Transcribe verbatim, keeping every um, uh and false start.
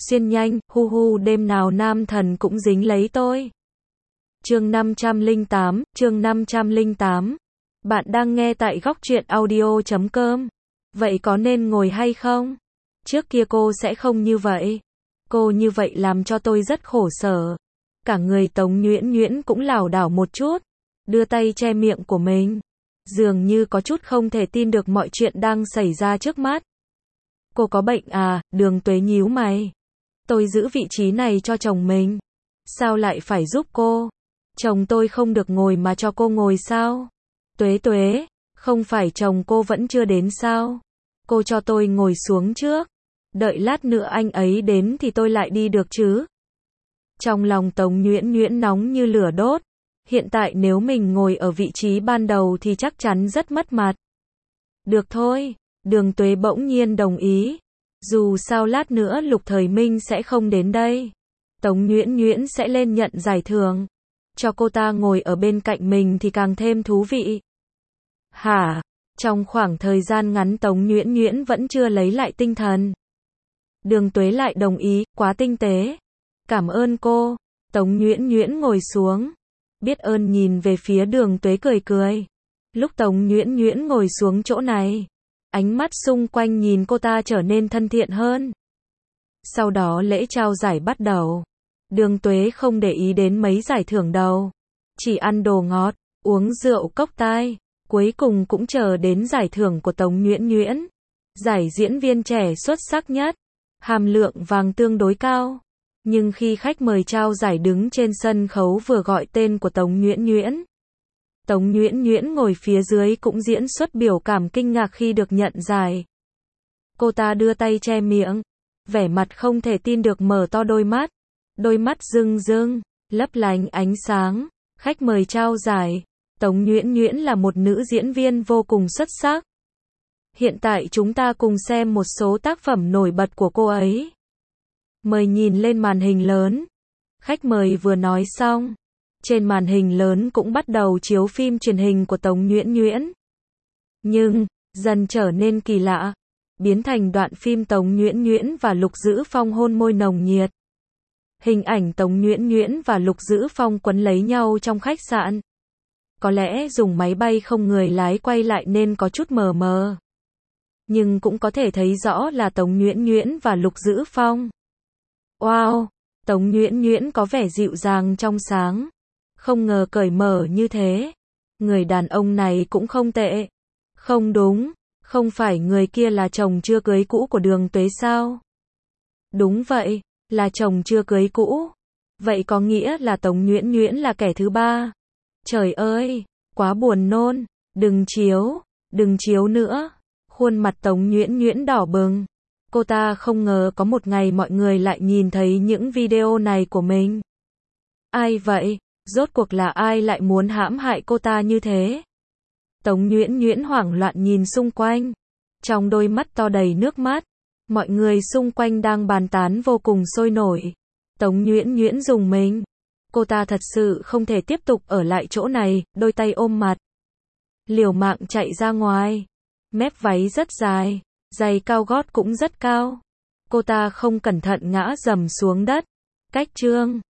xuyên nhanh, hu hu đêm nào nam thần cũng dính lấy tôi. Chương năm trăm lẻ tám, chương năm trăm lẻ tám. Bạn đang nghe tại góc truyện audio chấm com. Vậy có nên ngồi hay không? Trước kia cô sẽ không như vậy. Cô như vậy làm cho tôi rất khổ sở. Cả người Tống Nhuyễn Nhuyễn cũng lảo đảo một chút, đưa tay che miệng của mình. Dường như có chút không thể tin được mọi chuyện đang xảy ra trước mắt. Cô có bệnh à? Đường Tuế nhíu mày. Tôi giữ vị trí này cho chồng mình. Sao lại phải giúp cô? Chồng tôi không được ngồi mà cho cô ngồi sao? Tuế Tuế, không phải chồng cô vẫn chưa đến sao? Cô cho tôi ngồi xuống trước. Đợi lát nữa anh ấy đến thì tôi lại đi được chứ? Trong lòng Tống Nhuyễn Nhuyễn nóng như lửa đốt. Hiện tại nếu mình ngồi ở vị trí ban đầu thì chắc chắn rất mất mặt. Được thôi, Đường Tuế bỗng nhiên đồng ý. Dù sao lát nữa Lục Thời Minh sẽ không đến đây. Tống Nhuyễn Nhuyễn sẽ lên nhận giải thưởng. Cho cô ta ngồi ở bên cạnh mình thì càng thêm thú vị. Hả? Trong khoảng thời gian ngắn Tống Nhuyễn Nhuyễn vẫn chưa lấy lại tinh thần. Đường Tuế lại đồng ý, quá tinh tế. Cảm ơn cô. Tống Nhuyễn Nhuyễn ngồi xuống. Biết ơn nhìn về phía Đường Tuế cười cười. Lúc Tống Nhuyễn Nhuyễn ngồi xuống chỗ này, ánh mắt xung quanh nhìn cô ta trở nên thân thiện hơn. Sau đó lễ trao giải bắt đầu. Đường Tuế không để ý đến mấy giải thưởng đầu. Chỉ ăn đồ ngọt, uống rượu cốc tai. Cuối cùng cũng chờ đến giải thưởng của Tống Nhuyễn Nhuyễn. Giải diễn viên trẻ xuất sắc nhất. Hàm lượng vàng tương đối cao. Nhưng khi khách mời trao giải đứng trên sân khấu vừa gọi tên của Tống Nhuyễn Nhuyễn, Tống Nhuyễn Nhuyễn ngồi phía dưới cũng diễn xuất biểu cảm kinh ngạc khi được nhận giải. Cô ta đưa tay che miệng, vẻ mặt không thể tin được mở to đôi mắt. Đôi mắt rưng rưng, lấp lánh ánh sáng. Khách mời trao giải, Tống Nhuyễn Nhuyễn là một nữ diễn viên vô cùng xuất sắc. Hiện tại chúng ta cùng xem một số tác phẩm nổi bật của cô ấy. Mời nhìn lên màn hình lớn. Khách mời vừa nói xong, trên màn hình lớn cũng bắt đầu chiếu phim truyền hình của Tống Nhuyễn Nhuyễn. Nhưng, dần trở nên kỳ lạ, biến thành đoạn phim Tống Nhuyễn Nhuyễn và Lục Dữ Phong hôn môi nồng nhiệt. Hình ảnh Tống Nhuyễn Nhuyễn và Lục Dữ Phong quấn lấy nhau trong khách sạn. Có lẽ dùng máy bay không người lái quay lại nên có chút mờ mờ. Nhưng cũng có thể thấy rõ là Tống Nhuyễn Nhuyễn và Lục Dữ Phong. Wow, Tống Nhuyễn Nhuyễn có vẻ dịu dàng trong sáng. Không ngờ cởi mở như thế. Người đàn ông này cũng không tệ. Không đúng, không phải người kia là chồng chưa cưới cũ của Đường Tuế sao? Đúng vậy, là chồng chưa cưới cũ. Vậy có nghĩa là Tống Nhuyễn Nhuyễn là kẻ thứ ba. Trời ơi, quá buồn nôn. Đừng chiếu, đừng chiếu nữa. Khuôn mặt Tống Nhuyễn Nhuyễn đỏ bừng. Cô ta không ngờ có một ngày mọi người lại nhìn thấy những video này của mình. Ai vậy? Rốt cuộc là ai lại muốn hãm hại cô ta như thế? Tống Nhuyễn Nhuyễn hoảng loạn nhìn xung quanh. Trong đôi mắt to đầy nước mắt. Mọi người xung quanh đang bàn tán vô cùng sôi nổi. Tống Nhuyễn Nhuyễn rùng mình. Cô ta thật sự không thể tiếp tục ở lại chỗ này, đôi tay ôm mặt. Liều mạng chạy ra ngoài. Mép váy rất dài. Giày cao gót cũng rất cao. Cô ta không cẩn thận ngã dầm xuống đất. Cách chương